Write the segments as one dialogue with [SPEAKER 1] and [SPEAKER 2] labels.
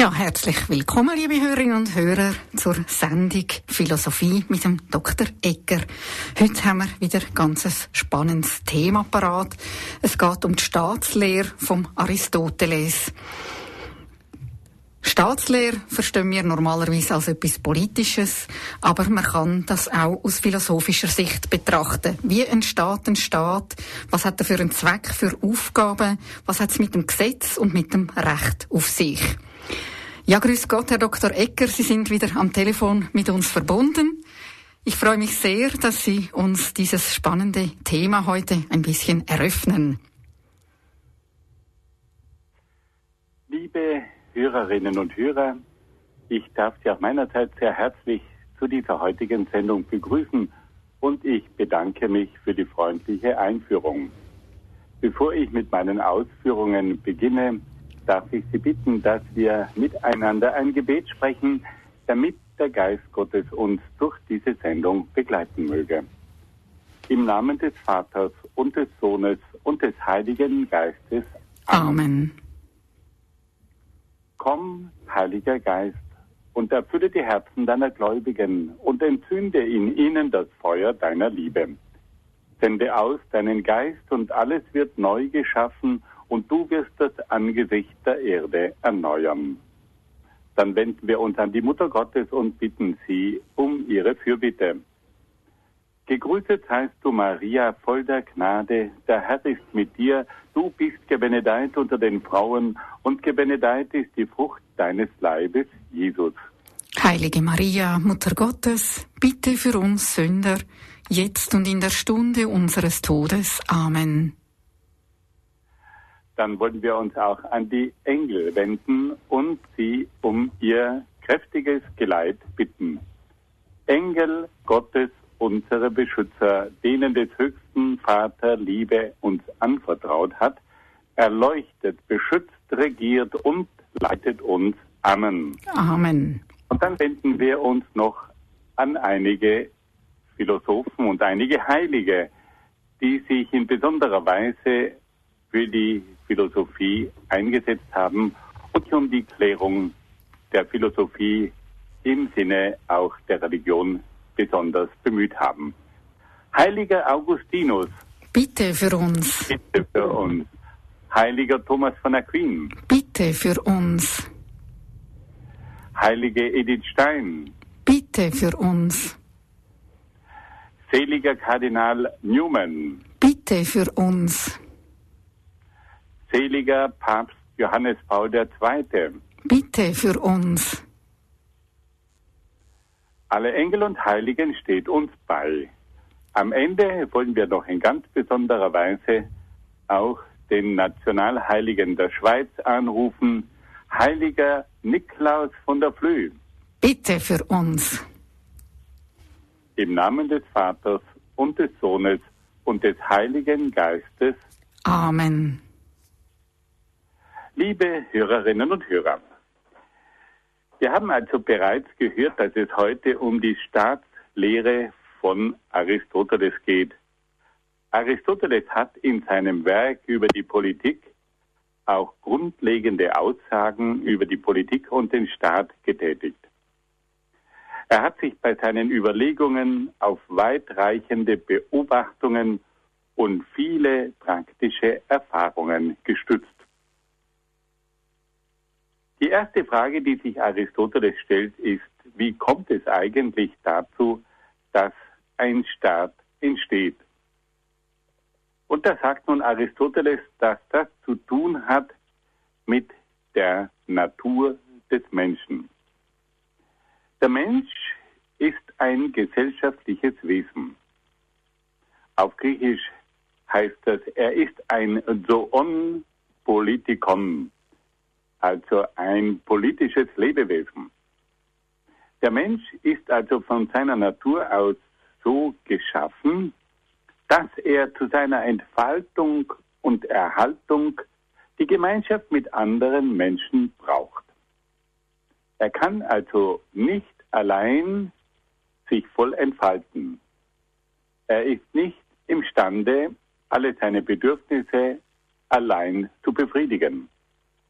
[SPEAKER 1] Ja, herzlich willkommen, liebe Hörerinnen und Hörer, zur Sendung Philosophie mit dem Dr. Egger. Heute haben wir wieder ein ganz spannendes Thema parat. Es geht um die Staatslehre vom Aristoteles. Staatslehre verstehen wir normalerweise als etwas Politisches, aber man kann das auch aus philosophischer Sicht betrachten. Wie entsteht ein Staat? Was hat er für einen Zweck, für Aufgaben? Was hat es mit dem Gesetz und mit dem Recht auf sich? Ja, grüß Gott, Herr Dr. Egger, Sie sind wieder am Telefon mit uns verbunden. Ich freue mich sehr, dass Sie uns dieses spannende Thema heute ein bisschen eröffnen.
[SPEAKER 2] Liebe Hörerinnen und Hörer, ich darf Sie auch meinerseits sehr herzlich zu dieser heutigen Sendung begrüßen und ich bedanke mich für die freundliche Einführung. Bevor ich mit meinen Ausführungen beginne, darf ich Sie bitten, dass wir miteinander ein Gebet sprechen, damit der Geist Gottes uns durch diese Sendung begleiten möge. Im Namen des Vaters und des Sohnes und des Heiligen Geistes.
[SPEAKER 1] Amen.
[SPEAKER 2] Komm, Heiliger Geist, und erfülle die Herzen deiner Gläubigen und entzünde in ihnen das Feuer deiner Liebe. Sende aus deinen Geist und alles wird neu geschaffen und du wirst das Angesicht der Erde erneuern. Dann wenden wir uns an die Mutter Gottes und bitten sie um ihre Fürbitte. Gegrüßet seist du, Maria, voll der Gnade, der Herr ist mit dir, du bist gebenedeit unter den Frauen und gebenedeit ist die Frucht deines Leibes, Jesus.
[SPEAKER 1] Heilige Maria, Mutter Gottes, bitte für uns Sünder, jetzt und in der Stunde unseres Todes. Amen.
[SPEAKER 2] Dann wollen wir uns auch an die Engel wenden und sie um ihr kräftiges Geleit bitten. Engel Gottes, unsere Beschützer, denen des höchsten Vater Liebe uns anvertraut hat, erleuchtet, beschützt, regiert und leitet uns. Amen.
[SPEAKER 1] Amen.
[SPEAKER 2] Und dann wenden wir uns noch an einige Philosophen und einige Heilige, die sich in besonderer Weise für die Philosophie eingesetzt haben und um die Klärung der Philosophie im Sinne auch der Religion besonders bemüht haben. Heiliger Augustinus.
[SPEAKER 1] Bitte für uns.
[SPEAKER 2] Bitte für uns. Heiliger Thomas von Aquin.
[SPEAKER 1] Bitte für uns.
[SPEAKER 2] Heilige Edith Stein.
[SPEAKER 1] Bitte für uns.
[SPEAKER 2] Seliger Kardinal Newman.
[SPEAKER 1] Bitte für uns.
[SPEAKER 2] Seliger Papst Johannes Paul II.
[SPEAKER 1] Bitte für uns.
[SPEAKER 2] Alle Engel und Heiligen steht uns bei. Am Ende wollen wir noch in ganz besonderer Weise auch den Nationalheiligen der Schweiz anrufen, Heiliger Niklaus von der Flüe.
[SPEAKER 1] Bitte für uns.
[SPEAKER 2] Im Namen des Vaters und des Sohnes und des Heiligen Geistes.
[SPEAKER 1] Amen.
[SPEAKER 2] Liebe Hörerinnen und Hörer, wir haben also bereits gehört, dass es heute um die Staatslehre von Aristoteles geht. Aristoteles hat in seinem Werk über die Politik auch grundlegende Aussagen über die Politik und den Staat getätigt. Er hat sich bei seinen Überlegungen auf weitreichende Beobachtungen und viele praktische Erfahrungen gestützt. Die erste Frage, die sich Aristoteles stellt, ist, wie kommt es eigentlich dazu, dass ein Staat entsteht? Und da sagt nun Aristoteles, dass das zu tun hat mit der Natur des Menschen. Der Mensch ist ein gesellschaftliches Wesen. Auf Griechisch heißt das, er ist ein Zoon Politikon, also ein politisches Lebewesen. Der Mensch ist also von seiner Natur aus so geschaffen, dass er zu seiner Entfaltung und Erhaltung die Gemeinschaft mit anderen Menschen braucht. Er kann also nicht allein sich voll entfalten. Er ist nicht imstande, alle seine Bedürfnisse allein zu befriedigen.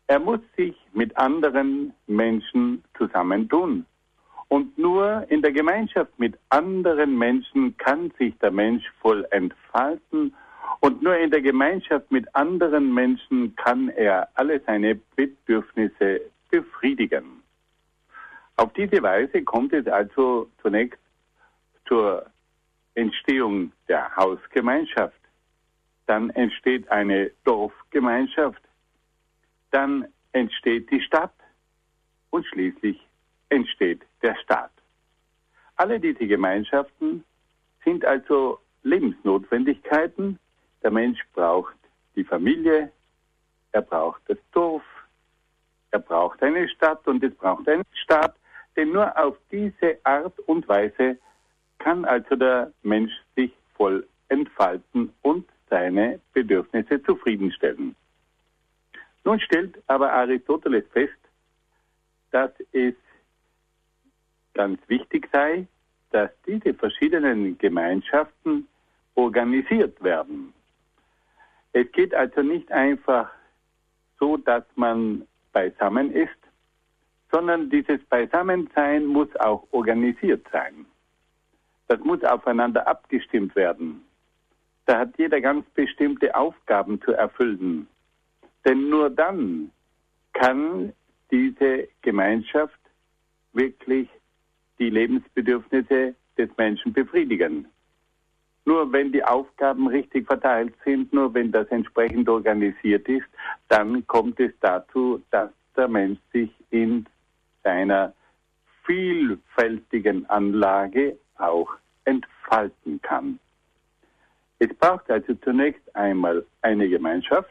[SPEAKER 2] Er muss sich mit anderen Menschen zusammentun. Und nur in der Gemeinschaft mit anderen Menschen kann sich der Mensch voll entfalten. Und nur in der Gemeinschaft mit anderen Menschen kann er alle seine Bedürfnisse befriedigen. Auf diese Weise kommt es also zunächst zur Entstehung der Hausgemeinschaft. Dann entsteht eine Dorfgemeinschaft. Dann entsteht die Stadt. Und schließlich entsteht der Staat. Alle diese Gemeinschaften sind also Lebensnotwendigkeiten. Der Mensch braucht die Familie, er braucht das Dorf, er braucht eine Stadt und es braucht einen Staat, denn nur auf diese Art und Weise kann also der Mensch sich voll entfalten und seine Bedürfnisse zufriedenstellen. Nun stellt aber Aristoteles fest, dass es ganz wichtig sei, dass diese verschiedenen Gemeinschaften organisiert werden. Es geht also nicht einfach so, dass man beisammen ist, sondern dieses Beisammensein muss auch organisiert sein. Das muss aufeinander abgestimmt werden. Da hat jeder ganz bestimmte Aufgaben zu erfüllen. Denn nur dann kann diese Gemeinschaft wirklich die Lebensbedürfnisse des Menschen befriedigen. Nur wenn die Aufgaben richtig verteilt sind, nur wenn das entsprechend organisiert ist, dann kommt es dazu, dass der Mensch sich in seiner vielfältigen Anlage auch entfalten kann. Es braucht also zunächst einmal eine Gemeinschaft,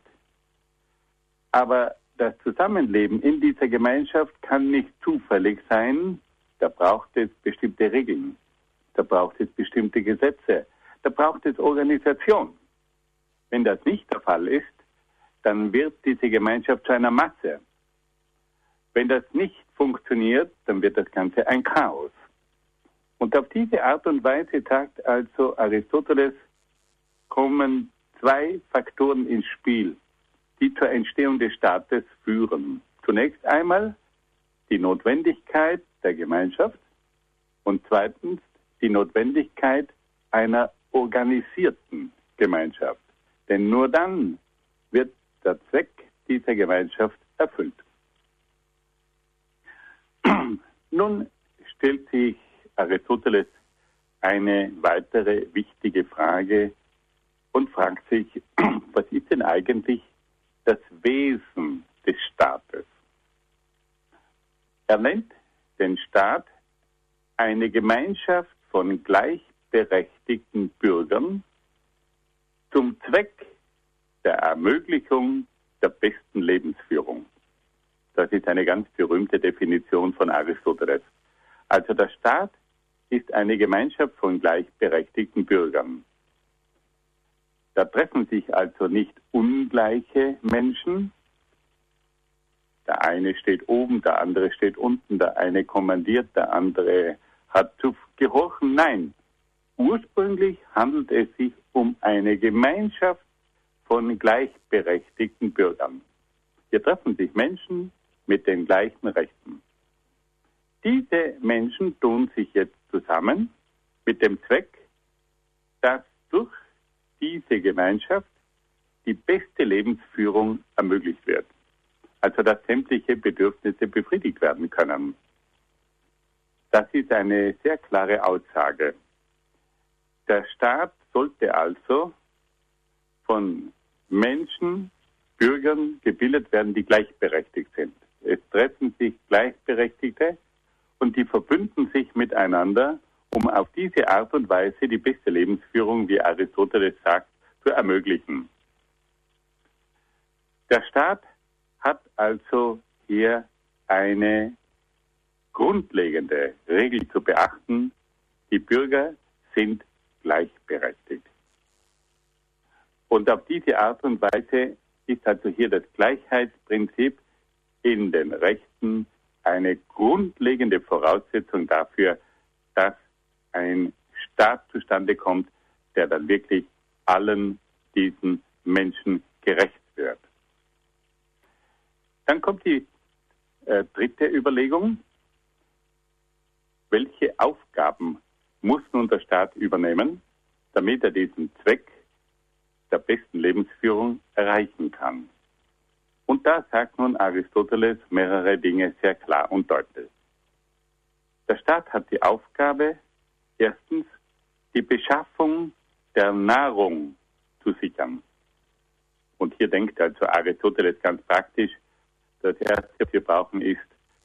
[SPEAKER 2] aber das Zusammenleben in dieser Gemeinschaft kann nicht zufällig sein. Da braucht es bestimmte Regeln, da braucht es bestimmte Gesetze, da braucht es Organisation. Wenn das nicht der Fall ist, dann wird diese Gemeinschaft zu einer Masse. Wenn das nicht funktioniert, dann wird das Ganze ein Chaos. Und auf diese Art und Weise, sagt also Aristoteles, kommen zwei Faktoren ins Spiel, die zur Entstehung des Staates führen. Zunächst einmal die Notwendigkeit der Gemeinschaft und zweitens die Notwendigkeit einer organisierten Gemeinschaft. Denn nur dann wird der Zweck dieser Gemeinschaft erfüllt. Nun stellt sich Aristoteles eine weitere wichtige Frage und fragt sich, was ist denn eigentlich das Wesen des Staates? Er nennt den Staat eine Gemeinschaft von gleichberechtigten Bürgern zum Zweck der Ermöglichung der besten Lebensführung. Das ist eine ganz berühmte Definition von Aristoteles. Also der Staat ist eine Gemeinschaft von gleichberechtigten Bürgern. Da treffen sich also nicht ungleiche Menschen. Der eine steht oben, der andere steht unten, der eine kommandiert, der andere hat zu gehorchen. Nein, ursprünglich handelt es sich um eine Gemeinschaft von gleichberechtigten Bürgern. Hier treffen sich Menschen mit den gleichen Rechten. Diese Menschen tun sich jetzt zusammen mit dem Zweck, dass durch diese Gemeinschaft die beste Lebensführung ermöglicht wird. Also dass sämtliche Bedürfnisse befriedigt werden können. Das ist eine sehr klare Aussage. Der Staat sollte also von Menschen, Bürgern gebildet werden, die gleichberechtigt sind. Es treffen sich Gleichberechtigte und die verbünden sich miteinander, um auf diese Art und Weise die beste Lebensführung, wie Aristoteles sagt, zu ermöglichen. Der Staat hat also hier eine grundlegende Regel zu beachten. Die Bürger sind gleichberechtigt. Und auf diese Art und Weise ist also hier das Gleichheitsprinzip in den Rechten eine grundlegende Voraussetzung dafür, dass ein Staat zustande kommt, der dann wirklich allen diesen Menschen gerecht wird. Dann kommt die dritte Überlegung. Welche Aufgaben muss nun der Staat übernehmen, damit er diesen Zweck der besten Lebensführung erreichen kann? Und da sagt nun Aristoteles mehrere Dinge sehr klar und deutlich. Der Staat hat die Aufgabe, erstens die Beschaffung der Nahrung zu sichern. Und hier denkt also Aristoteles ganz praktisch, das Erste, was wir brauchen, ist,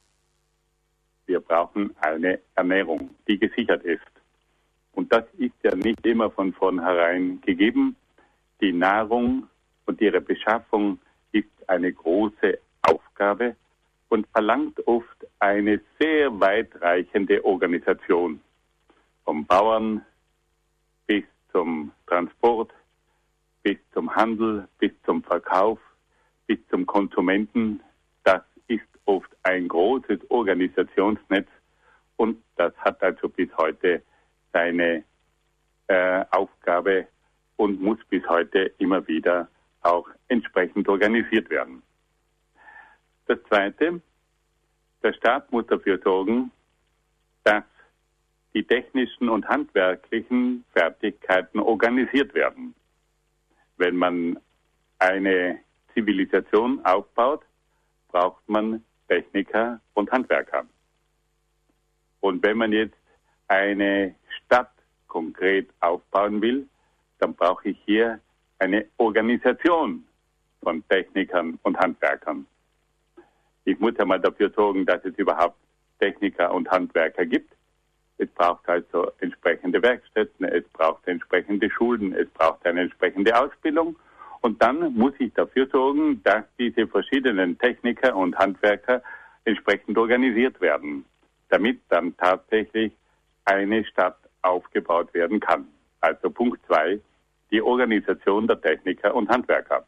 [SPEAKER 2] wir brauchen eine Ernährung, die gesichert ist. Und das ist ja nicht immer von vornherein gegeben. Die Nahrung und ihre Beschaffung ist eine große Aufgabe und verlangt oft eine sehr weitreichende Organisation. Vom Bauern bis zum Transport, bis zum Handel, bis zum Verkauf, bis zum Konsumenten. Das ist oft ein großes Organisationsnetz und das hat also bis heute seine Aufgabe und muss bis heute immer wieder auch entsprechend organisiert werden. Das Zweite, der Staat muss dafür sorgen, dass die technischen und handwerklichen Fertigkeiten organisiert werden. Wenn man eine Zivilisation aufbaut, braucht man Techniker und Handwerker. Und wenn man jetzt eine Stadt konkret aufbauen will, dann brauche ich hier eine Organisation von Technikern und Handwerkern. Ich muss ja mal dafür sorgen, dass es überhaupt Techniker und Handwerker gibt. Es braucht also entsprechende Werkstätten, es braucht entsprechende Schulen, es braucht eine entsprechende Ausbildung. Und dann muss ich dafür sorgen, dass diese verschiedenen Techniker und Handwerker entsprechend organisiert werden, damit dann tatsächlich eine Stadt aufgebaut werden kann. Also Punkt 2, die Organisation der Techniker und Handwerker.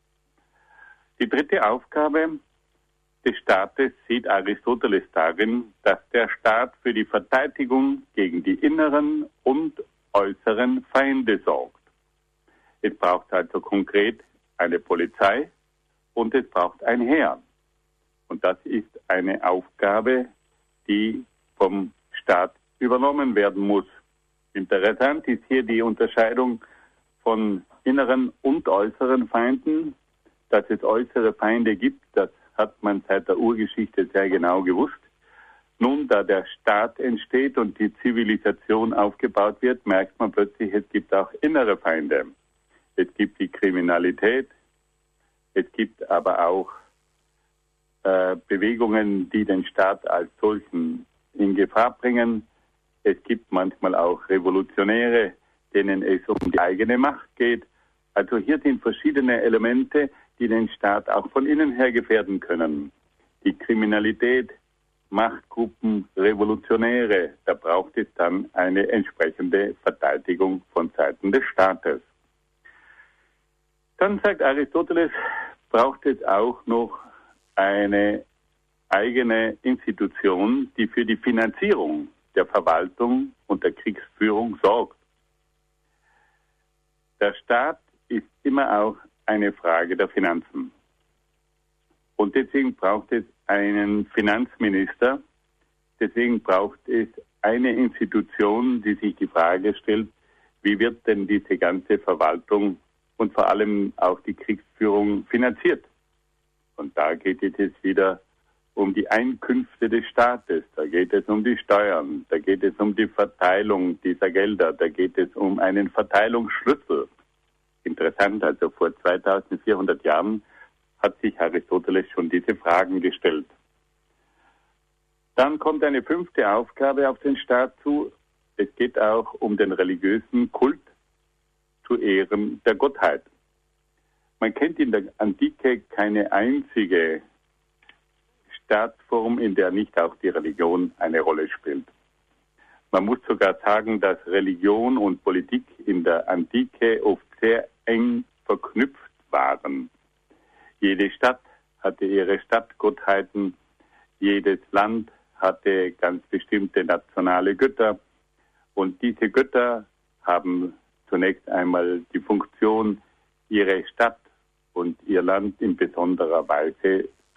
[SPEAKER 2] Die dritte Aufgabe des Staates sieht Aristoteles darin, dass der Staat für die Verteidigung gegen die inneren und äußeren Feinde sorgt. Es braucht also konkret eine Polizei und es braucht ein Heer. Und das ist eine Aufgabe, die vom Staat übernommen werden muss. Interessant ist hier die Unterscheidung von inneren und äußeren Feinden. Dass es äußere Feinde gibt, das hat man seit der Urgeschichte sehr genau gewusst. Nun, da der Staat entsteht und die Zivilisation aufgebaut wird, merkt man plötzlich, es gibt auch innere Feinde. Es gibt die Kriminalität, es gibt aber auch Bewegungen, die den Staat als solchen in Gefahr bringen. Es gibt manchmal auch Revolutionäre, denen es um die eigene Macht geht. Also hier sind verschiedene Elemente, die den Staat auch von innen her gefährden können. Die Kriminalität, Machtgruppen, Revolutionäre, da braucht es dann eine entsprechende Verteidigung von Seiten des Staates. Dann sagt Aristoteles, braucht es auch noch eine eigene Institution, die für die Finanzierung der Verwaltung und der Kriegsführung sorgt. Der Staat ist immer auch eine Frage der Finanzen. Und deswegen braucht es einen Finanzminister, deswegen braucht es eine Institution, die sich die Frage stellt, wie wird denn diese ganze Verwaltung und vor allem auch die Kriegsführung finanziert? Und da geht es jetzt wieder um die Einkünfte des Staates, da geht es um die Steuern, da geht es um die Verteilung dieser Gelder, da geht es um einen Verteilungsschlüssel. Interessant, also vor 2400 Jahren hat sich Aristoteles schon diese Fragen gestellt. Dann kommt eine fünfte Aufgabe auf den Staat zu. Es geht auch um den religiösen Kult zu Ehren der Gottheit. Man kennt in der Antike keine einzige Staatsform, in der nicht auch die Religion eine Rolle spielt. Man muss sogar sagen, dass Religion und Politik in der Antike oft sehr eng verknüpft waren. Jede Stadt hatte ihre Stadtgottheiten, jedes Land hatte ganz bestimmte nationale Götter und diese Götter haben zunächst einmal die Funktion, ihre Stadt und ihr Land in besonderer Weise zu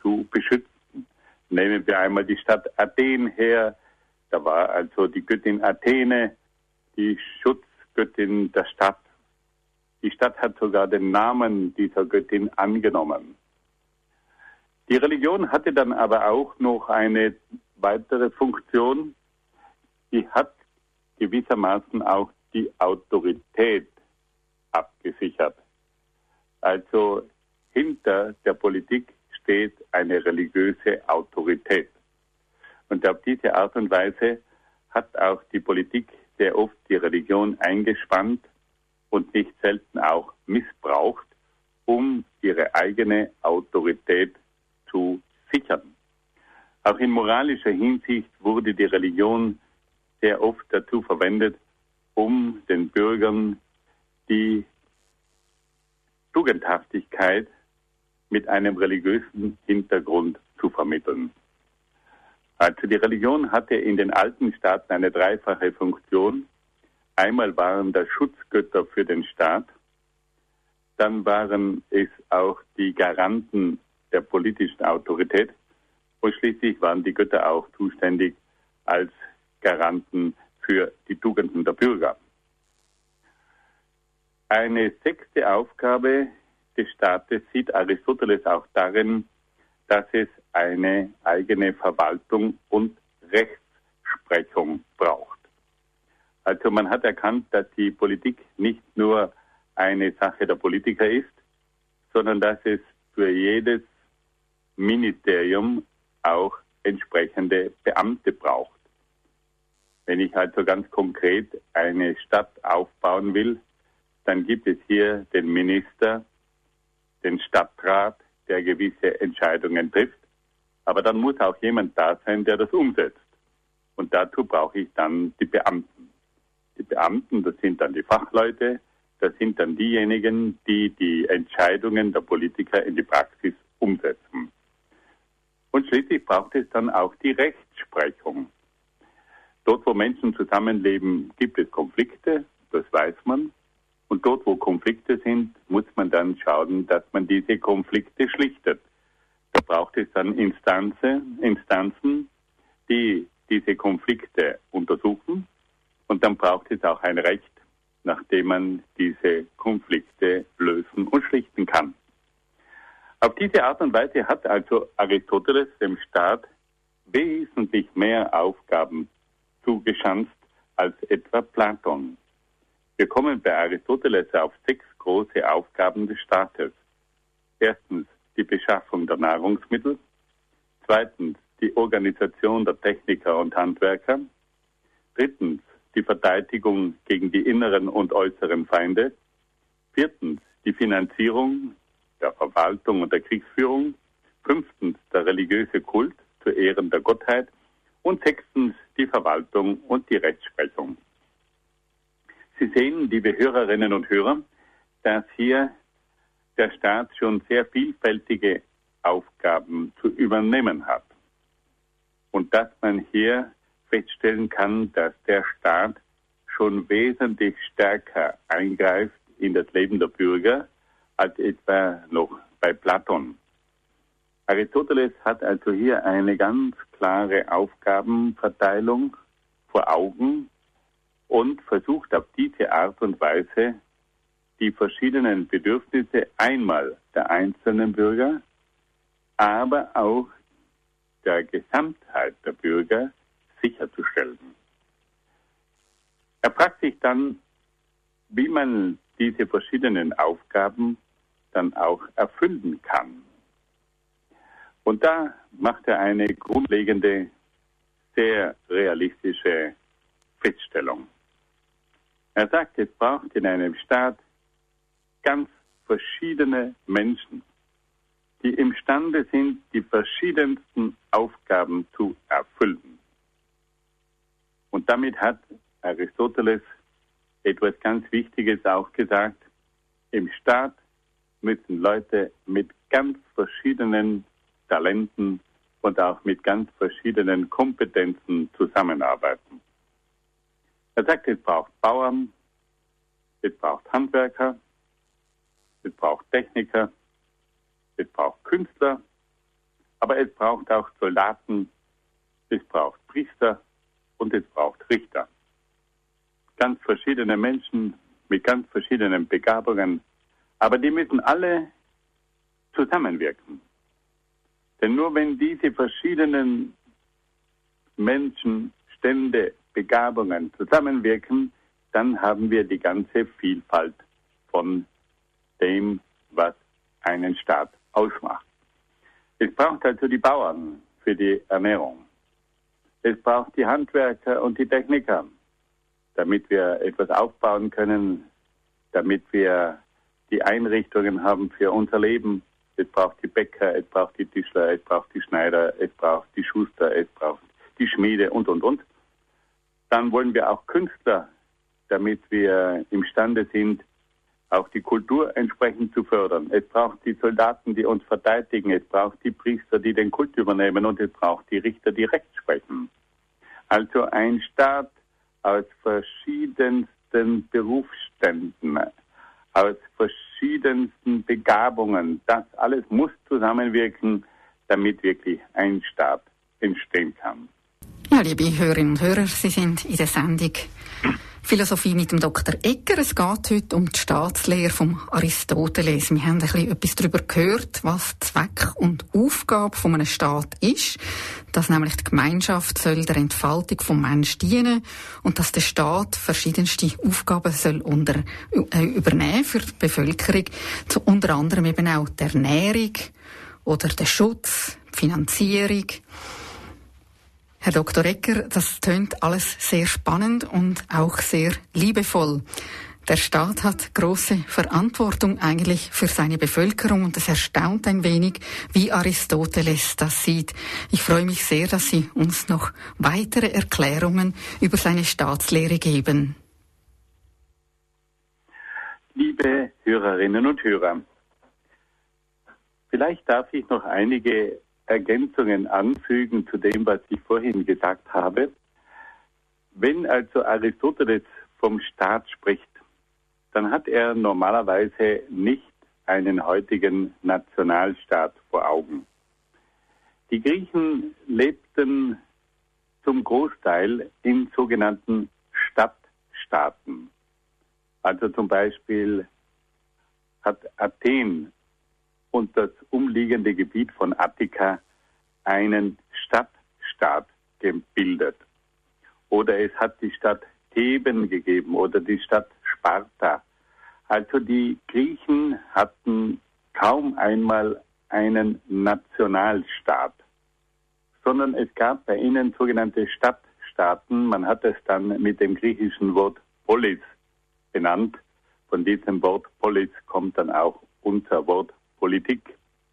[SPEAKER 2] zu beschützen. Nehmen wir einmal die Stadt Athen her. Da war also die Göttin Athene die Schutzgöttin der Stadt. Die Stadt hat sogar den Namen dieser Göttin angenommen. Die Religion hatte dann aber auch noch eine weitere Funktion. Sie hat gewissermaßen auch die Autorität abgesichert. Also hinter der Politik steht eine religiöse Autorität. Und auf diese Art und Weise hat auch die Politik sehr oft die Religion eingespannt und nicht selten auch missbraucht, um ihre eigene Autorität zu sichern. Auch in moralischer Hinsicht wurde die Religion sehr oft dazu verwendet, um den Bürgern die Tugendhaftigkeit mit einem religiösen Hintergrund zu vermitteln. Also die Religion hatte in den alten Staaten eine dreifache Funktion. Einmal waren das Schutzgötter für den Staat, dann waren es auch die Garanten der politischen Autorität und schließlich waren die Götter auch zuständig als Garanten für die Tugenden der Bürger. Eine sechste Aufgabe des Staates sieht Aristoteles auch darin, dass es eine eigene Verwaltung und Rechtsprechung braucht. Also man hat erkannt, dass die Politik nicht nur eine Sache der Politiker ist, sondern dass es für jedes Ministerium auch entsprechende Beamte braucht. Wenn ich also ganz konkret eine Stadt aufbauen will, dann gibt es hier den Minister, den Stadtrat, der gewisse Entscheidungen trifft. Aber dann muss auch jemand da sein, der das umsetzt. Und dazu brauche ich dann die Beamten. Die Beamten, das sind dann die Fachleute, das sind dann diejenigen, die die Entscheidungen der Politiker in die Praxis umsetzen. Und schließlich braucht es dann auch die Rechtsprechung. Dort, wo Menschen zusammenleben, gibt es Konflikte, das weiß man. Und dort, wo Konflikte sind, muss man dann schauen, dass man diese Konflikte schlichtet. Da braucht es dann Instanzen, die diese Konflikte untersuchen. Und dann braucht es auch ein Recht, nachdem man diese Konflikte lösen und schlichten kann. Auf diese Art und Weise hat also Aristoteles dem Staat wesentlich mehr Aufgaben zugeschanzt als etwa Platon. Wir kommen bei Aristoteles auf 6 große Aufgaben des Staates. Erstens die Beschaffung der Nahrungsmittel. Zweitens die Organisation der Techniker und Handwerker. Drittens die Verteidigung gegen die inneren und äußeren Feinde. Viertens die Finanzierung der Verwaltung und der Kriegsführung. Fünftens der religiöse Kult zu Ehren der Gottheit. Und sechstens die Verwaltung und die Rechtsprechung. Sie sehen, liebe Hörerinnen und Hörer, dass hier der Staat schon sehr vielfältige Aufgaben zu übernehmen hat. Und dass man hier feststellen kann, dass der Staat schon wesentlich stärker eingreift in das Leben der Bürger als etwa noch bei Platon. Aristoteles hat also hier eine ganz klare Aufgabenverteilung vor Augen und versucht auf diese Art und Weise die verschiedenen Bedürfnisse einmal der einzelnen Bürger, aber auch der Gesamtheit der Bürger sicherzustellen. Er fragt sich dann, wie man diese verschiedenen Aufgaben dann auch erfüllen kann. Und da macht er eine grundlegende, sehr realistische Feststellung. Er sagt, es braucht in einem Staat ganz verschiedene Menschen, die imstande sind, die verschiedensten Aufgaben zu erfüllen. Und damit hat Aristoteles etwas ganz Wichtiges auch gesagt. Im Staat müssen Leute mit ganz verschiedenen Talenten und auch mit ganz verschiedenen Kompetenzen zusammenarbeiten. Er sagt, es braucht Bauern, es braucht Handwerker, es braucht Techniker, es braucht Künstler Aber es braucht auch Soldaten, es braucht Priester und es braucht Richter. Ganz verschiedene Menschen mit ganz verschiedenen Begabungen, aber die müssen alle zusammenwirken. Denn nur wenn diese verschiedenen Menschen, Stände, Begabungen zusammenwirken, dann haben wir die ganze Vielfalt von dem, was einen Staat ausmacht. Es braucht also die Bauern für die Ernährung. Es braucht die Handwerker und die Techniker, damit wir etwas aufbauen können, damit wir die Einrichtungen haben für unser Leben. Es braucht die Bäcker, es braucht die Tischler, es braucht die Schneider, es braucht die Schuster, es braucht die Schmiede und. Dann wollen wir auch Künstler, damit wir imstande sind, auch die Kultur entsprechend zu fördern. Es braucht die Soldaten, die uns verteidigen. Es braucht die Priester, die den Kult übernehmen. Und es braucht die Richter, die Recht sprechen. Also ein Staat aus verschiedensten Berufsständen, aus verschiedensten Begabungen. Das alles muss zusammenwirken, damit wirklich ein Staat entstehen kann.
[SPEAKER 1] Ja, liebe Hörerinnen und Hörer, Sie sind in der Sendung Philosophie mit dem Dr. Egger. Es geht heute um die Staatslehre von Aristoteles. Wir haben ein bisschen etwas darüber gehört, was Zweck und Aufgabe von einem Staat ist. Dass nämlich die Gemeinschaft soll der Entfaltung vom Menschen dienen und dass der Staat verschiedenste Aufgaben soll übernehmen für die Bevölkerung. Unter anderem eben auch die Ernährung oder der Schutz, die Finanzierung. Herr Dr. Egger, das tönt alles sehr spannend und auch sehr liebevoll. Der Staat hat große Verantwortung eigentlich für seine Bevölkerung und es erstaunt ein wenig, wie Aristoteles das sieht. Ich freue mich sehr, dass Sie uns noch weitere Erklärungen über seine Staatslehre geben.
[SPEAKER 2] Liebe Hörerinnen und Hörer, vielleicht darf ich noch einige Ergänzungen anfügen zu dem, was ich vorhin gesagt habe. Wenn also Aristoteles vom Staat spricht, dann hat er normalerweise nicht einen heutigen Nationalstaat vor Augen. Die Griechen lebten zum Großteil in sogenannten Stadtstaaten. Also zum Beispiel hat Athen und das umliegende Gebiet von Attika einen Stadtstaat gebildet. Oder es hat die Stadt Theben gegeben oder die Stadt Sparta. Also die Griechen hatten kaum einmal einen Nationalstaat, sondern es gab bei ihnen sogenannte Stadtstaaten. Man hat es dann mit dem griechischen Wort Polis benannt. Von diesem Wort Polis kommt dann auch unser Wort Politik.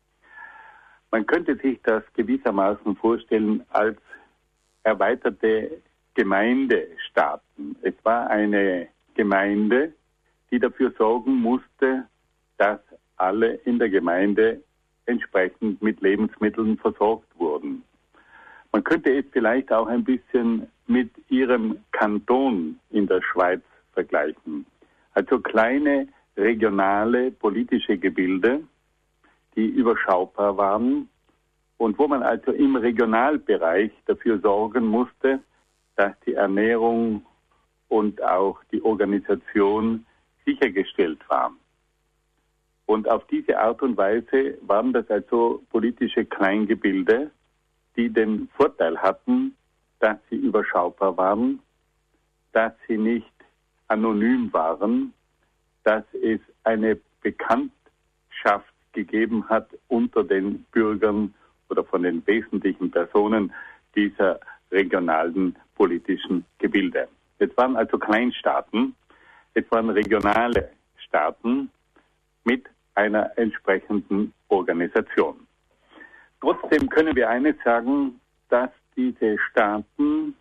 [SPEAKER 2] Man könnte sich das gewissermaßen vorstellen als erweiterte Gemeindestaaten. Es war eine Gemeinde, die dafür sorgen musste, dass alle in der Gemeinde entsprechend mit Lebensmitteln versorgt wurden. Man könnte es vielleicht auch ein bisschen mit ihrem Kanton in der Schweiz vergleichen. Also kleine regionale politische Gebilde, die überschaubar waren und wo man also im Regionalbereich dafür sorgen musste, dass die Ernährung und auch die Organisation sichergestellt war. Und auf diese Art und Weise waren das also politische Kleingebilde, die den Vorteil hatten, dass sie überschaubar waren, dass sie nicht anonym waren, dass es eine Bekanntschaft gegeben hat unter den Bürgern oder von den wesentlichen Personen dieser regionalen politischen Gebilde. Es waren also Kleinstaaten, es waren regionale Staaten mit einer entsprechenden Organisation. Trotzdem können wir eines sagen, dass diese Staaten,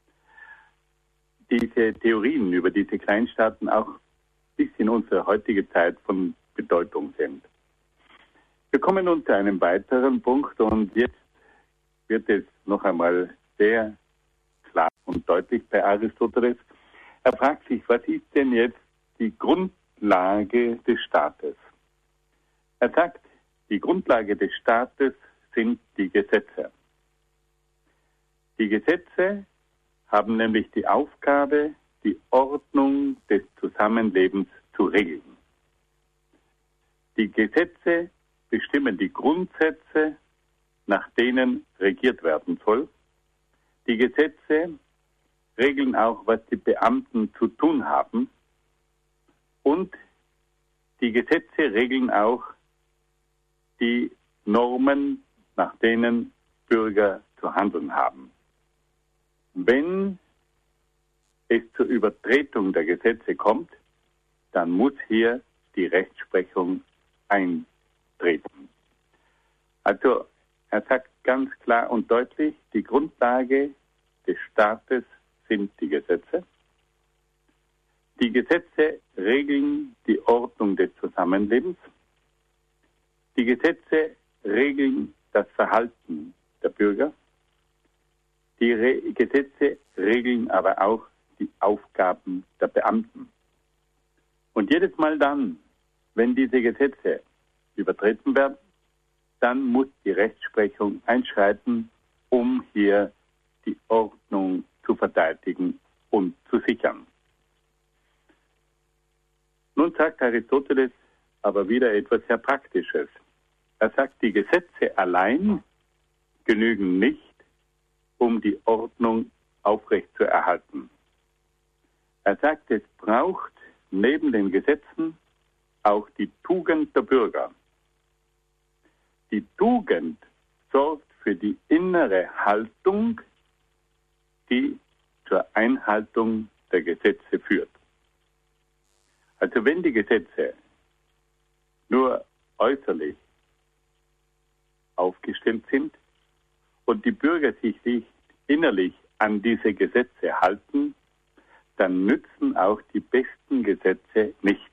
[SPEAKER 2] diese Theorien über diese Kleinstaaten auch bis in unsere heutige Zeit von Bedeutung sind. Wir kommen nun zu einem weiteren Punkt und jetzt wird es noch einmal sehr klar und deutlich bei Aristoteles. Er fragt sich, was ist denn jetzt die Grundlage des Staates? Er sagt, die Grundlage des Staates sind die Gesetze. Die Gesetze haben nämlich die Aufgabe, die Ordnung des Zusammenlebens zu regeln. Die Gesetze bestimmen die Grundsätze, nach denen regiert werden soll. Die Gesetze regeln auch, was die Beamten zu tun haben. Und die Gesetze regeln auch die Normen, nach denen Bürger zu handeln haben. Wenn es zur Übertretung der Gesetze kommt, dann muss hier die Rechtsprechung eintreten. Also er sagt ganz klar und deutlich, die Grundlage des Staates sind die Gesetze. Die Gesetze regeln die Ordnung des Zusammenlebens. Die Gesetze regeln das Verhalten der Bürger. Die Gesetze regeln aber auch die Aufgaben der Beamten. Und jedes Mal dann, wenn diese Gesetze übertreten werden, dann muss die Rechtsprechung einschreiten, um hier die Ordnung zu verteidigen und zu sichern. Nun sagt Aristoteles aber wieder etwas sehr Praktisches. Er sagt, die Gesetze allein genügen nicht, um die Ordnung aufrechtzuerhalten. Er sagt, es braucht neben den Gesetzen auch die Tugend der Bürger. Die Tugend sorgt für die innere Haltung, die zur Einhaltung der Gesetze führt. Also wenn die Gesetze nur äußerlich aufgestellt sind und die Bürger sich nicht innerlich an diese Gesetze halten, dann nützen auch die besten Gesetze nichts.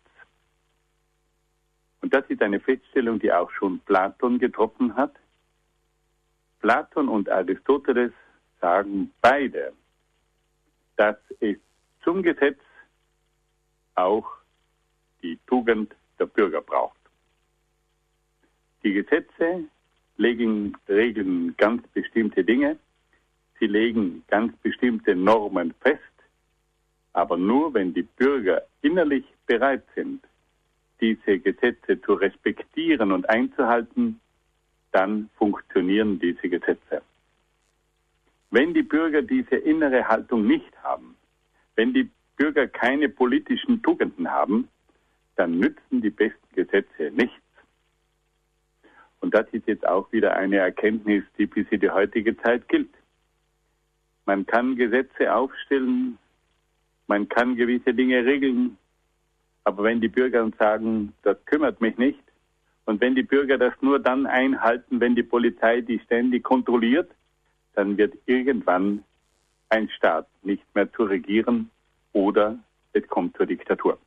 [SPEAKER 2] Und das ist eine Feststellung, die auch schon Platon getroffen hat. Platon und Aristoteles sagen beide, dass es zum Gesetz auch die Tugend der Bürger braucht. Die Gesetze regeln ganz bestimmte Dinge, sie legen ganz bestimmte Normen fest, aber nur wenn die Bürger innerlich bereit sind, diese Gesetze zu respektieren und einzuhalten, dann funktionieren diese Gesetze. Wenn die Bürger diese innere Haltung nicht haben, wenn die Bürger keine politischen Tugenden haben, dann nützen die besten Gesetze nichts. Und das ist jetzt auch wieder eine Erkenntnis, die bis in die heutige Zeit gilt. Man kann Gesetze aufstellen, man kann gewisse Dinge regeln, aber wenn die Bürger sagen, das kümmert mich nicht, und wenn die Bürger das nur dann einhalten, wenn die Polizei die ständig kontrolliert, dann wird irgendwann ein Staat nicht mehr zu regieren oder es kommt zur Diktatur.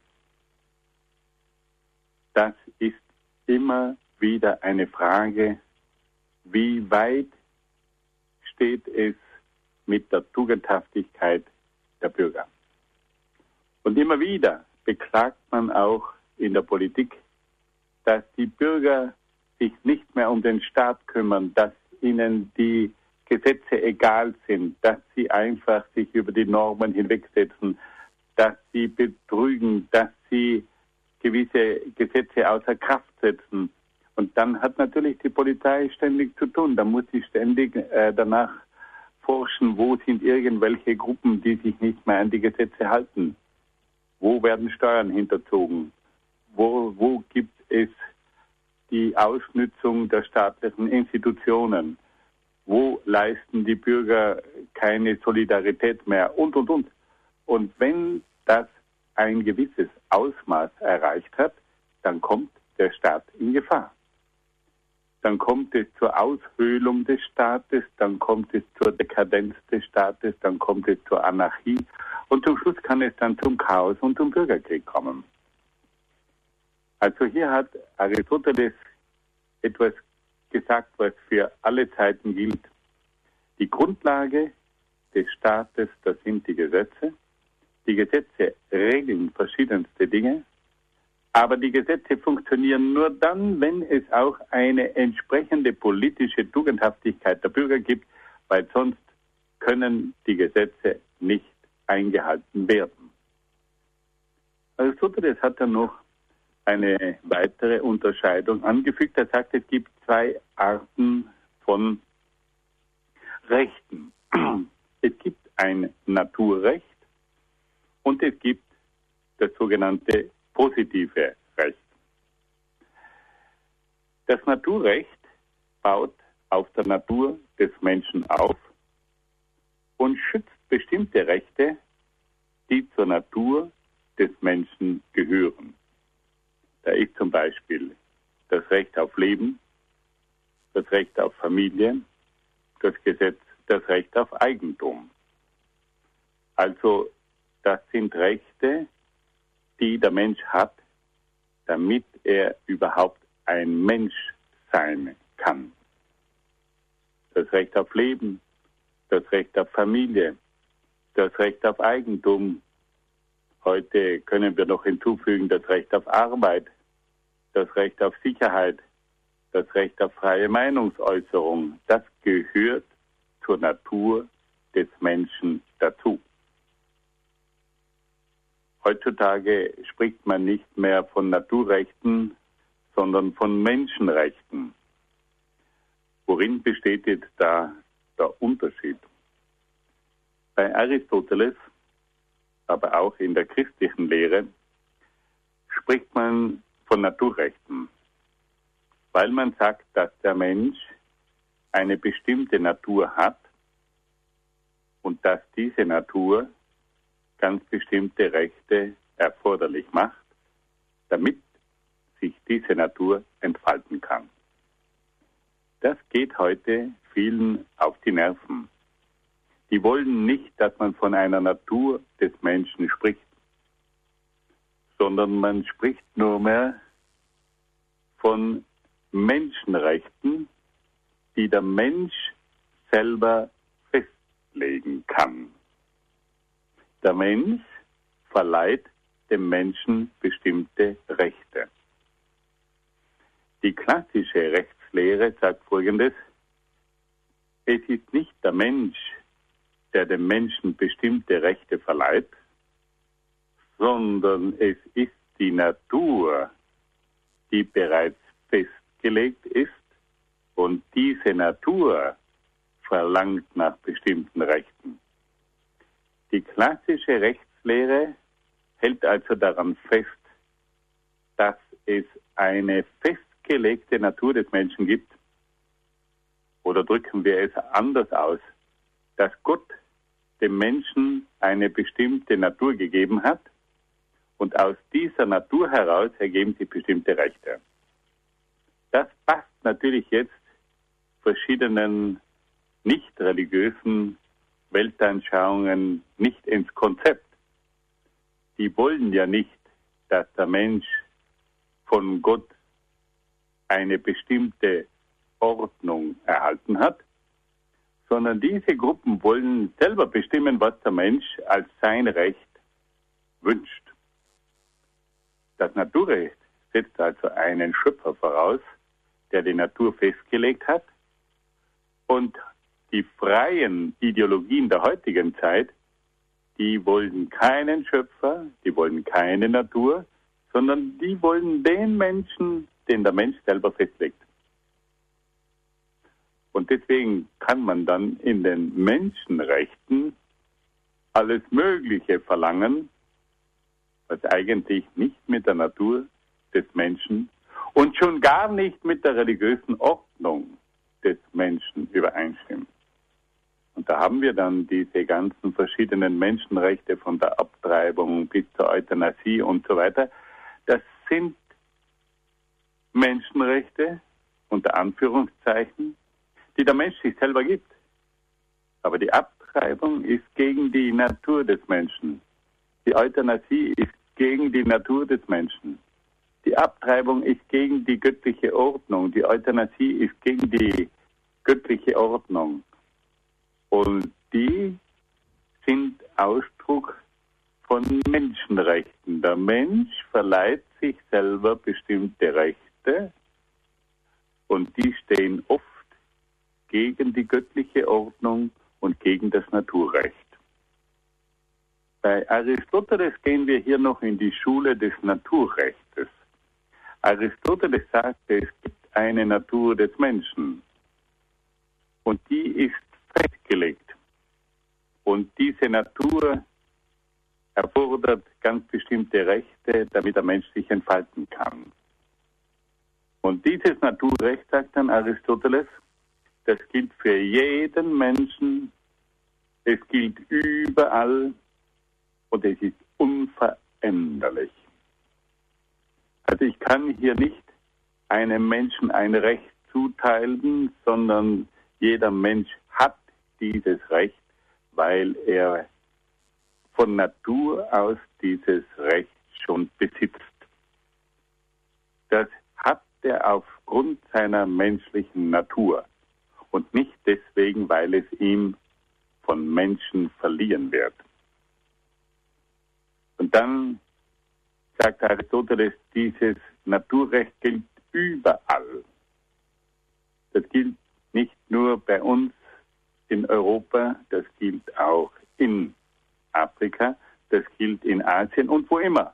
[SPEAKER 2] Das ist immer wieder eine Frage, wie weit steht es mit der Tugendhaftigkeit der Bürger. Und immer wieder beklagt man auch in der Politik, dass die Bürger sich nicht mehr um den Staat kümmern, dass ihnen die Gesetze egal sind, dass sie einfach sich über die Normen hinwegsetzen, dass sie betrügen, dass sie gewisse Gesetze außer Kraft setzen. Und dann hat natürlich die Polizei ständig zu tun. Da muss sie ständig danach forschen, wo sind irgendwelche Gruppen, die sich nicht mehr an die Gesetze halten. Wo werden Steuern hinterzogen? Wo gibt es die Ausnützung der staatlichen Institutionen? Wo leisten die Bürger keine Solidarität mehr? Und. Und wenn das ein gewisses Ausmaß erreicht hat, dann kommt der Staat in Gefahr. Dann kommt es zur Aushöhlung des Staates, dann kommt es zur Dekadenz des Staates, dann kommt es zur Anarchie und zum Schluss kann es dann zum Chaos und zum Bürgerkrieg kommen. Also hier hat Aristoteles etwas gesagt, was für alle Zeiten gilt. Die Grundlage des Staates, das sind die Gesetze. Die Gesetze regeln verschiedenste Dinge, Aber die Gesetze funktionieren nur dann, wenn es auch eine entsprechende politische Tugendhaftigkeit der Bürger gibt, weil sonst können die Gesetze nicht eingehalten werden. Aristoteles hat dann noch eine weitere Unterscheidung angefügt. Er sagt, es gibt zwei Arten von Rechten. Es gibt ein Naturrecht und es gibt das sogenannte positive Recht. Das Naturrecht baut auf der Natur des Menschen auf und schützt bestimmte Rechte, die zur Natur des Menschen gehören. Da ist zum Beispiel das Recht auf Leben, das Recht auf Familie, das Recht auf Eigentum. Also das sind Rechte, die der Mensch hat, damit er überhaupt ein Mensch sein kann. Das Recht auf Leben, das Recht auf Familie, das Recht auf Eigentum. Heute können wir noch hinzufügen das Recht auf Arbeit, das Recht auf Sicherheit, das Recht auf freie Meinungsäußerung. Das gehört zur Natur des Menschen dazu. Heutzutage spricht man nicht mehr von Naturrechten, sondern von Menschenrechten. Worin besteht jetzt da der Unterschied? Bei Aristoteles, aber auch in der christlichen Lehre, spricht man von Naturrechten, weil man sagt, dass der Mensch eine bestimmte Natur hat und dass diese Natur ganz bestimmte Rechte erforderlich macht, damit sich diese Natur entfalten kann. Das geht heute vielen auf die Nerven. Die wollen nicht, dass man von einer Natur des Menschen spricht, sondern man spricht nur mehr von Menschenrechten, die der Mensch selber festlegen kann. Der Mensch verleiht dem Menschen bestimmte Rechte. Die klassische Rechtslehre sagt Folgendes: Es ist nicht der Mensch, der dem Menschen bestimmte Rechte verleiht, sondern es ist die Natur, die bereits festgelegt ist, und diese Natur verlangt nach bestimmten Rechten. Die klassische Rechtslehre hält also daran fest, dass es eine festgelegte Natur des Menschen gibt, oder drücken wir es anders aus, dass Gott dem Menschen eine bestimmte Natur gegeben hat und aus dieser Natur heraus ergeben sich bestimmte Rechte. Das passt natürlich jetzt verschiedenen nicht religiösen Weltanschauungen nicht ins Konzept. Die wollen ja nicht, dass der Mensch von Gott eine bestimmte Ordnung erhalten hat, sondern diese Gruppen wollen selber bestimmen, was der Mensch als sein Recht wünscht. Das Naturrecht setzt also einen Schöpfer voraus, der die Natur festgelegt hat, und die freien Ideologien der heutigen Zeit, die wollen keinen Schöpfer, die wollen keine Natur, sondern die wollen den Menschen, den der Mensch selber festlegt. Und deswegen kann man dann in den Menschenrechten alles Mögliche verlangen, was eigentlich nicht mit der Natur des Menschen und schon gar nicht mit der religiösen Ordnung des Menschen übereinstimmt. Und da haben wir dann diese ganzen verschiedenen Menschenrechte von der Abtreibung bis zur Euthanasie und so weiter. Das sind Menschenrechte unter Anführungszeichen, die der Mensch sich selber gibt. Aber die Abtreibung ist gegen die Natur des Menschen. Die Euthanasie ist gegen die Natur des Menschen. Die Abtreibung ist gegen die göttliche Ordnung. Die Euthanasie ist gegen die göttliche Ordnung. Und die sind Ausdruck von Menschenrechten. Der Mensch verleiht sich selber bestimmte Rechte und die stehen oft gegen die göttliche Ordnung und gegen das Naturrecht. Bei Aristoteles gehen wir hier noch in die Schule des Naturrechtes. Aristoteles sagte, es gibt eine Natur des Menschen und die ist festgelegt. Und diese Natur erfordert ganz bestimmte Rechte, damit der Mensch sich entfalten kann. Und dieses Naturrecht, sagt dann Aristoteles, das gilt für jeden Menschen, es gilt überall und es ist unveränderlich. Also ich kann hier nicht einem Menschen ein Recht zuteilen, sondern jeder Mensch hat dieses Recht, weil er von Natur aus dieses Recht schon besitzt. Das hat er aufgrund seiner menschlichen Natur und nicht deswegen, weil es ihm von Menschen verliehen wird. Und dann sagt Aristoteles, dieses Naturrecht gilt überall. Das gilt nicht nur bei uns in Europa, das gilt auch in Afrika, das gilt in Asien und wo immer.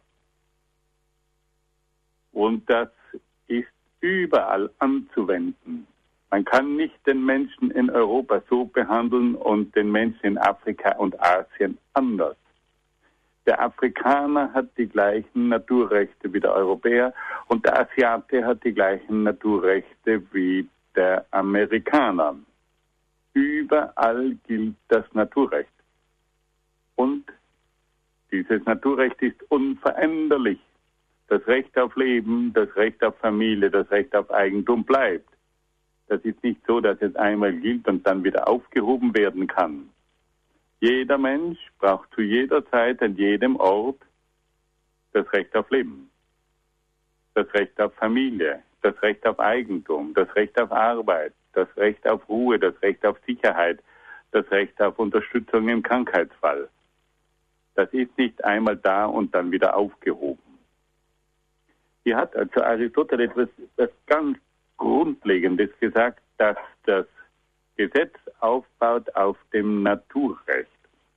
[SPEAKER 2] Und das ist überall anzuwenden. Man kann nicht den Menschen in Europa so behandeln und den Menschen in Afrika und Asien anders. Der Afrikaner hat die gleichen Naturrechte wie der Europäer und der Asiate hat die gleichen Naturrechte wie der Amerikaner. Überall gilt das Naturrecht. Und dieses Naturrecht ist unveränderlich. Das Recht auf Leben, das Recht auf Familie, das Recht auf Eigentum bleibt. Das ist nicht so, dass es einmal gilt und dann wieder aufgehoben werden kann. Jeder Mensch braucht zu jeder Zeit an jedem Ort das Recht auf Leben, das Recht auf Familie, das Recht auf Eigentum, das Recht auf Arbeit, das Recht auf Ruhe, das Recht auf Sicherheit, das Recht auf Unterstützung im Krankheitsfall. Das ist nicht einmal da und dann wieder aufgehoben. Hier hat also Aristoteles etwas ganz Grundlegendes gesagt, dass das Gesetz aufbaut auf dem Naturrecht.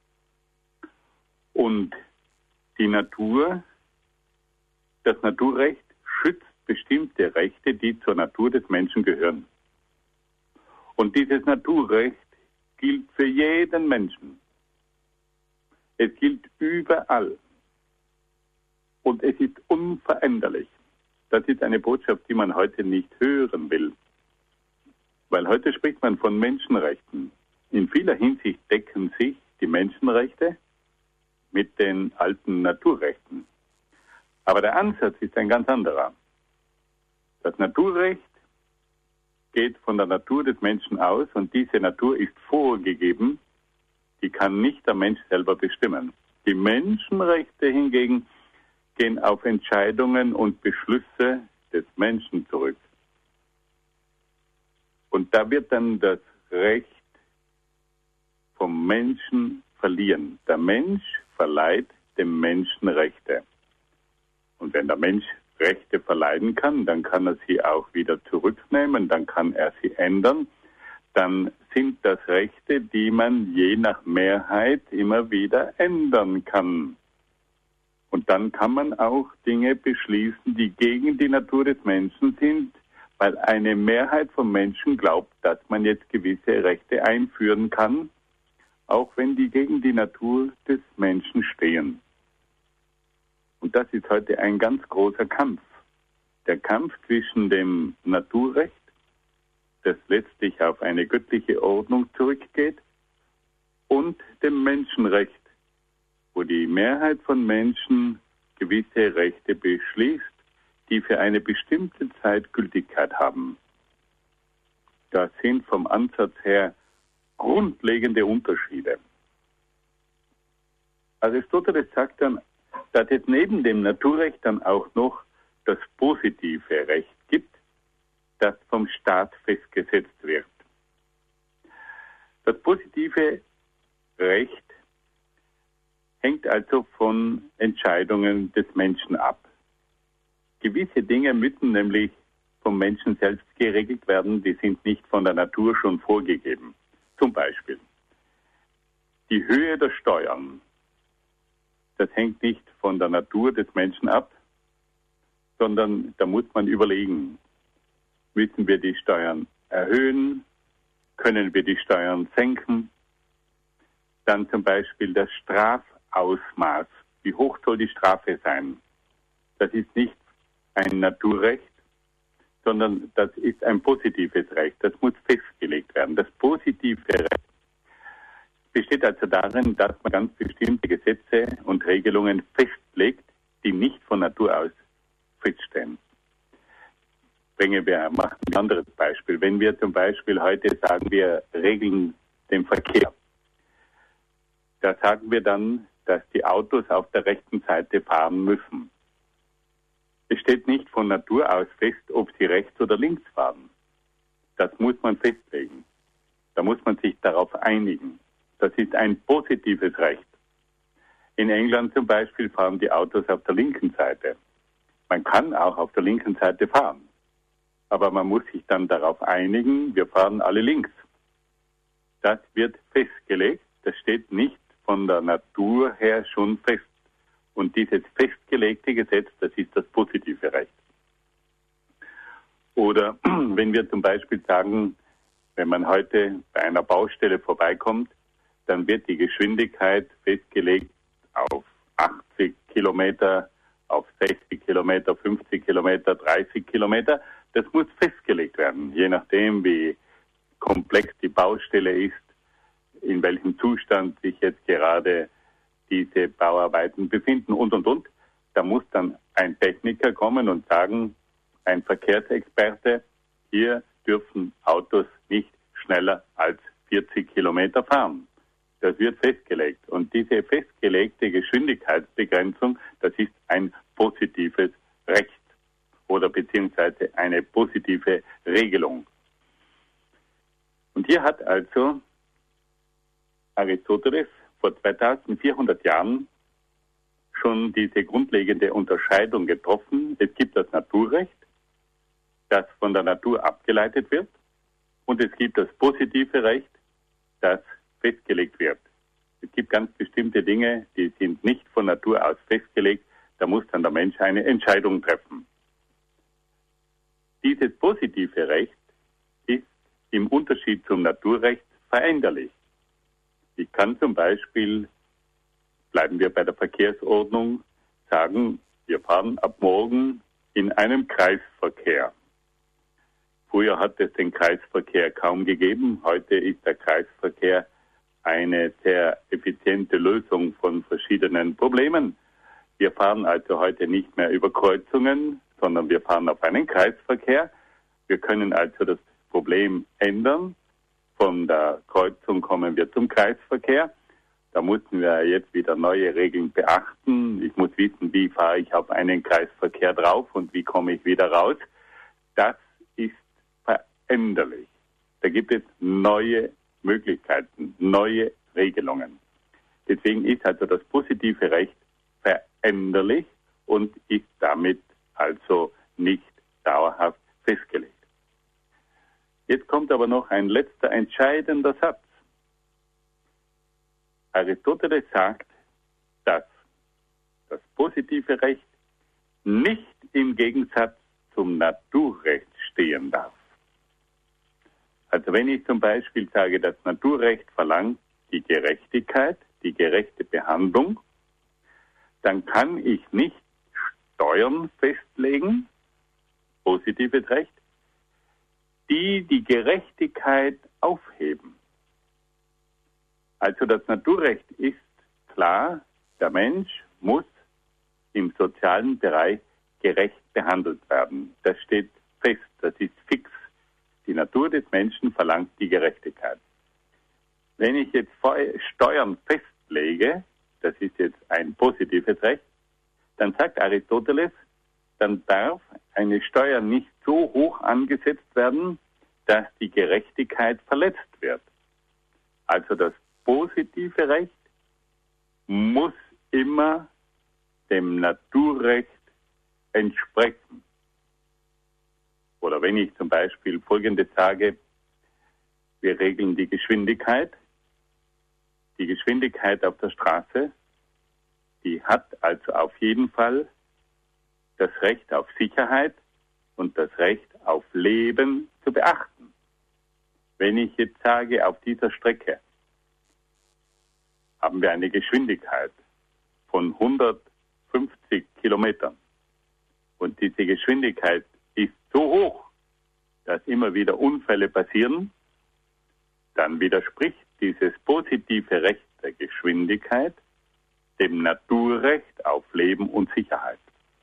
[SPEAKER 2] Und die Natur, das Naturrecht schützt bestimmte Rechte, die zur Natur des Menschen gehören. Und dieses Naturrecht gilt für jeden Menschen. Es gilt überall. Und es ist unveränderlich. Das ist eine Botschaft, die man heute nicht hören will. Weil heute spricht man von Menschenrechten. In vieler Hinsicht decken sich die Menschenrechte mit den alten Naturrechten. Aber der Ansatz ist ein ganz anderer. Das Naturrecht geht von der Natur des Menschen aus und diese Natur ist vorgegeben, die kann nicht der Mensch selber bestimmen. Die Menschenrechte hingegen gehen auf Entscheidungen und Beschlüsse des Menschen zurück. Und da wird dann das Recht vom Menschen verliehen. Der Mensch verleiht dem Menschen Rechte. Und wenn der Mensch Rechte verleihen kann, dann kann er sie auch wieder zurücknehmen, dann kann er sie ändern. Dann sind das Rechte, die man je nach Mehrheit immer wieder ändern kann. Und dann kann man auch Dinge beschließen, die gegen die Natur des Menschen sind, weil eine Mehrheit von Menschen glaubt, dass man jetzt gewisse Rechte einführen kann, auch wenn die gegen die Natur des Menschen stehen. Und das ist heute ein ganz großer Kampf. Der Kampf zwischen dem Naturrecht, das letztlich auf eine göttliche Ordnung zurückgeht, und dem Menschenrecht, wo die Mehrheit von Menschen gewisse Rechte beschließt, die für eine bestimmte Zeit Gültigkeit haben. Das sind vom Ansatz her grundlegende Unterschiede. Aristoteles sagt dann, dass es neben dem Naturrecht dann auch noch das positive Recht gibt, das vom Staat festgesetzt wird. Das positive Recht hängt also von Entscheidungen des Menschen ab. Gewisse Dinge müssen nämlich vom Menschen selbst geregelt werden, die sind nicht von der Natur schon vorgegeben. Zum Beispiel die Höhe der Steuern. Das hängt nicht von der Natur des Menschen ab, sondern da muss man überlegen, müssen wir die Steuern erhöhen, können wir die Steuern senken? Dann zum Beispiel das Strafausmaß. Wie hoch soll die Strafe sein? Das ist nicht ein Naturrecht, sondern das ist ein positives Recht. Das muss festgelegt werden. Das positive Recht besteht also darin, dass man ganz bestimmte Gesetze und Regelungen festlegt, die nicht von Natur aus feststehen. Machen wir ein anderes Beispiel. Wenn wir zum Beispiel heute sagen, wir regeln den Verkehr, da sagen wir dann, dass die Autos auf der rechten Seite fahren müssen. Es steht nicht von Natur aus fest, ob sie rechts oder links fahren. Das muss man festlegen. Da muss man sich darauf einigen. Das ist ein positives Recht. In England zum Beispiel fahren die Autos auf der linken Seite. Man kann auch auf der linken Seite fahren. Aber man muss sich dann darauf einigen, wir fahren alle links. Das wird festgelegt. Das steht nicht von der Natur her schon fest. Und dieses festgelegte Gesetz, das ist das positive Recht. Oder wenn wir zum Beispiel sagen, wenn man heute bei einer Baustelle vorbeikommt, dann wird die Geschwindigkeit festgelegt auf 80 Kilometer, auf 60 Kilometer, 50 Kilometer, 30 Kilometer. Das muss festgelegt werden, je nachdem, wie komplex die Baustelle ist, in welchem Zustand sich jetzt gerade diese Bauarbeiten befinden und. Da muss dann ein Techniker kommen und sagen, ein Verkehrsexperte, hier dürfen Autos nicht schneller als 40 Kilometer fahren. Das wird festgelegt. Und diese festgelegte Geschwindigkeitsbegrenzung, das ist ein positives Recht oder beziehungsweise eine positive Regelung. Und hier hat also Aristoteles vor 2400 Jahren schon diese grundlegende Unterscheidung getroffen. Es gibt das Naturrecht, das von der Natur abgeleitet wird, und es gibt das positive Recht, das festgelegt wird. Es gibt ganz bestimmte Dinge, die sind nicht von Natur aus festgelegt, da muss dann der Mensch eine Entscheidung treffen. Dieses positive Recht ist im Unterschied zum Naturrecht veränderlich. Ich kann zum Beispiel, bleiben wir bei der Verkehrsordnung, sagen, wir fahren ab morgen in einem Kreisverkehr. Früher hat es den Kreisverkehr kaum gegeben. Heute ist der Kreisverkehr eine sehr effiziente Lösung von verschiedenen Problemen. Wir fahren also heute nicht mehr über Kreuzungen, sondern wir fahren auf einen Kreisverkehr. Wir können also das Problem ändern. Von der Kreuzung kommen wir zum Kreisverkehr. Da müssen wir jetzt wieder neue Regeln beachten. Ich muss wissen, wie fahre ich auf einen Kreisverkehr drauf und wie komme ich wieder raus. Das ist veränderlich. Da gibt es neue Möglichkeiten, neue Regelungen. Deswegen ist also das positive Recht veränderlich und ist damit also nicht dauerhaft festgelegt. Jetzt kommt aber noch ein letzter entscheidender Satz. Aristoteles sagt, dass das positive Recht nicht im Gegensatz zum Naturrecht stehen darf. Also wenn ich zum Beispiel sage, das Naturrecht verlangt die Gerechtigkeit, die gerechte Behandlung, dann kann ich nicht Steuern festlegen, positives Recht, die die Gerechtigkeit aufheben. Also das Naturrecht ist klar, der Mensch muss im sozialen Bereich gerecht behandelt werden. Das steht fest, das ist fix. Die Natur des Menschen verlangt die Gerechtigkeit. Wenn ich jetzt Steuern festlege, das ist jetzt ein positives Recht, dann sagt Aristoteles, dann darf eine Steuer nicht so hoch angesetzt werden, dass die Gerechtigkeit verletzt wird. Also das positive Recht muss immer dem Naturrecht entsprechen. Oder wenn ich zum Beispiel Folgendes sage, wir regeln die Geschwindigkeit. Die Geschwindigkeit auf der Straße, die hat also auf jeden Fall das Recht auf Sicherheit und das Recht auf Leben zu beachten. Wenn ich jetzt sage, auf dieser Strecke haben wir eine Geschwindigkeit von 150 Kilometern und diese Geschwindigkeit ist so hoch, dass immer wieder Unfälle passieren, dann widerspricht dieses positive Recht der Geschwindigkeit dem Naturrecht auf Leben und Sicherheit.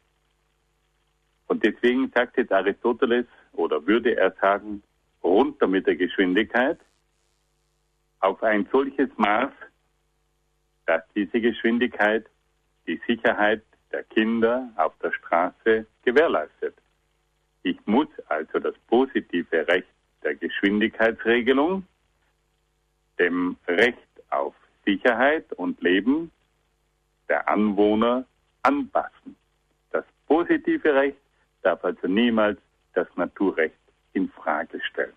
[SPEAKER 2] Und deswegen sagt jetzt Aristoteles, oder würde er sagen, runter mit der Geschwindigkeit auf ein solches Maß, dass diese Geschwindigkeit die Sicherheit der Kinder auf der Straße gewährleistet. Ich muss also das positive Recht der Geschwindigkeitsregelung dem Recht auf Sicherheit und Leben der Anwohner anpassen. Das positive Recht darf also niemals das Naturrecht in Frage stellen.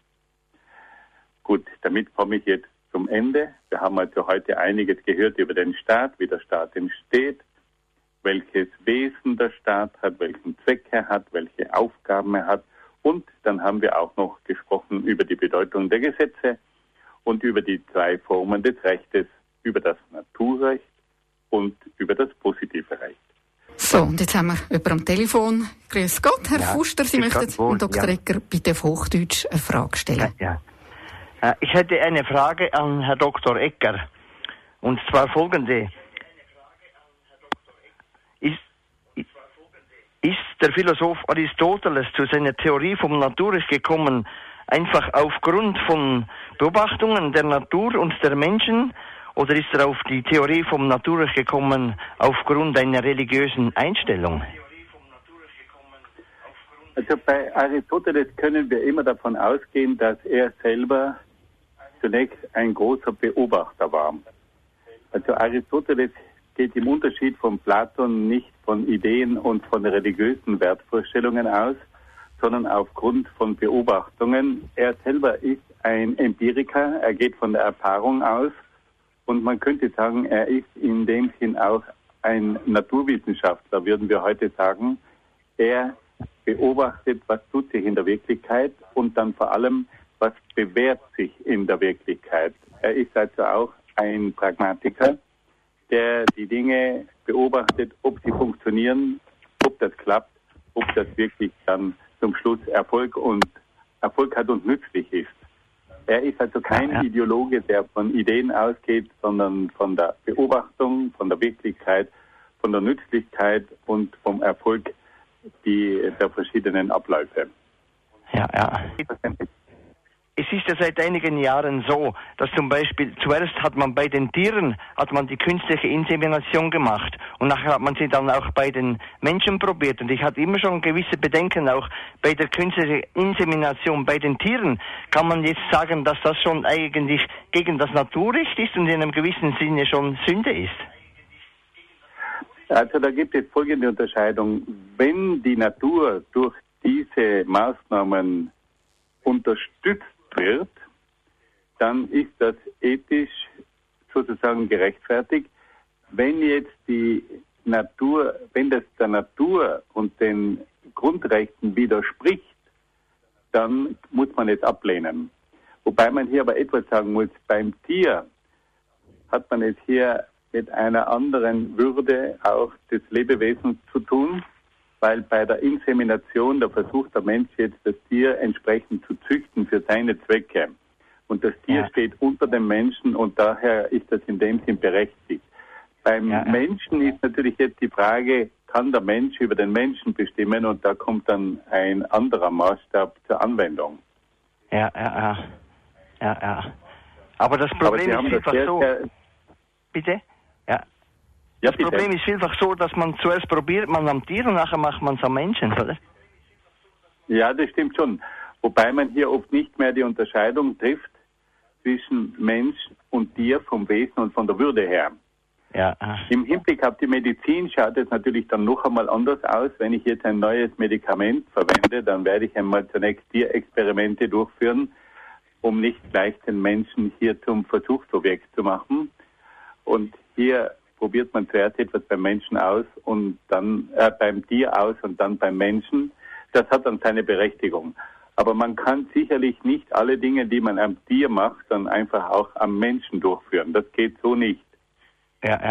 [SPEAKER 2] Gut, damit komme ich jetzt zum Ende. Wir haben also heute einiges gehört über den Staat, wie der Staat entsteht, welches Wesen der Staat hat, welchen Zweck er hat, welche Aufgaben er hat. Und dann haben wir auch noch gesprochen über die Bedeutung der Gesetze und über die zwei Formen des Rechtes, über das Naturrecht und über das positive Recht.
[SPEAKER 1] So, und jetzt haben wir jemanden am Telefon. Grüß Gott, Herr Fuster, Sie möchten dem Dr. Egger bitte auf Hochdeutsch eine Frage stellen.
[SPEAKER 3] Ja. Ich hätte eine Frage an Herrn Dr. Egger. Und zwar folgende. Ist der Philosoph Aristoteles zu seiner Theorie vom Naturrecht gekommen, einfach aufgrund von Beobachtungen der Natur und der Menschen, oder ist er auf die Theorie vom Naturrecht gekommen aufgrund einer religiösen Einstellung?
[SPEAKER 2] Also bei Aristoteles können wir immer davon ausgehen, dass er selber zunächst ein großer Beobachter war. Also Aristoteles geht im Unterschied von Platon nicht von Ideen und von religiösen Wertvorstellungen aus, sondern aufgrund von Beobachtungen. Er selber ist ein Empiriker, er geht von der Erfahrung aus und man könnte sagen, er ist in dem Sinn auch ein Naturwissenschaftler, würden wir heute sagen. Er beobachtet, was tut sich in der Wirklichkeit und dann vor allem, was bewährt sich in der Wirklichkeit. Er ist also auch ein Pragmatiker, der die Dinge beobachtet, ob sie funktionieren, ob das klappt, ob das wirklich dann zum Schluss Erfolg hat und nützlich ist. Er ist also kein Ideologe, der von Ideen ausgeht, sondern von der Beobachtung, von der Wirklichkeit, von der Nützlichkeit und vom Erfolg der verschiedenen Abläufe.
[SPEAKER 3] Ja. Es ist ja seit einigen Jahren so, dass zum Beispiel zuerst hat man bei den Tieren die künstliche Insemination gemacht und nachher hat man sie dann auch bei den Menschen probiert. Und ich hatte immer schon gewisse Bedenken auch bei der künstlichen Insemination bei den Tieren. Kann man jetzt sagen, dass das schon eigentlich gegen das Naturrecht ist und in einem gewissen Sinne schon Sünde ist?
[SPEAKER 2] Also da gibt es folgende Unterscheidung. Wenn die Natur durch diese Maßnahmen unterstützt wird, dann ist das ethisch sozusagen gerechtfertigt. Wenn jetzt wenn das der Natur und den Grundrechten widerspricht, dann muss man es ablehnen. Wobei man hier aber etwas sagen muss, beim Tier hat man es hier mit einer anderen Würde auch des Lebewesens zu tun, weil bei der Insemination der versucht der Mensch jetzt das Tier entsprechend zu züchten für seine Zwecke. Und das Tier steht unter dem Menschen und daher ist das in dem Sinn berechtigt. Beim Menschen ist natürlich jetzt die Frage, kann der Mensch über den Menschen bestimmen und da kommt dann ein anderer Maßstab zur Anwendung.
[SPEAKER 3] Ja. Aber das Problem ist einfach so. Bitte? Ja. Das Problem ist vielfach so, dass man zuerst probiert man am Tier und nachher macht man es am Menschen, oder?
[SPEAKER 2] Ja, das stimmt schon. Wobei man hier oft nicht mehr die Unterscheidung trifft zwischen Mensch und Tier vom Wesen und von der Würde her.
[SPEAKER 3] Ja.
[SPEAKER 2] Im Hinblick auf die Medizin schaut es natürlich dann noch einmal anders aus. Wenn ich jetzt ein neues Medikament verwende, dann werde ich einmal zunächst Tierexperimente durchführen, um nicht gleich den Menschen hier zum Versuchsobjekt zu machen. Und hier probiert man zuerst etwas beim Menschen aus und dann beim Tier aus und dann beim Menschen. Das hat dann seine Berechtigung. Aber man kann sicherlich nicht alle Dinge, die man am Tier macht, dann einfach auch am Menschen durchführen. Das geht so nicht.
[SPEAKER 3] Ja.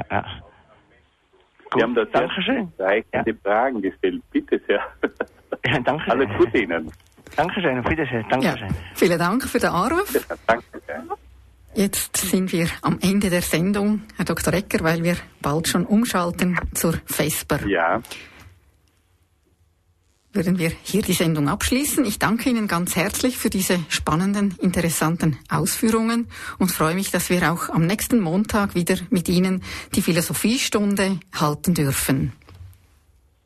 [SPEAKER 2] Sie haben da sehr reichende Fragen gestellt. Bitte sehr.
[SPEAKER 3] Ja, danke.
[SPEAKER 2] Alles Gute Ihnen.
[SPEAKER 3] Dankeschön, auf Wiedersehen. Dankeschön.
[SPEAKER 1] Ja, vielen Dank für den Anruf.
[SPEAKER 2] Ja, danke sehr.
[SPEAKER 1] Jetzt sind wir am Ende der Sendung, Herr Dr. Egger, weil wir bald schon umschalten zur Vesper.
[SPEAKER 2] Ja.
[SPEAKER 1] Würden wir hier die Sendung abschließen. Ich danke Ihnen ganz herzlich für diese spannenden, interessanten Ausführungen und freue mich, dass wir auch am nächsten Montag wieder mit Ihnen die Philosophiestunde halten dürfen.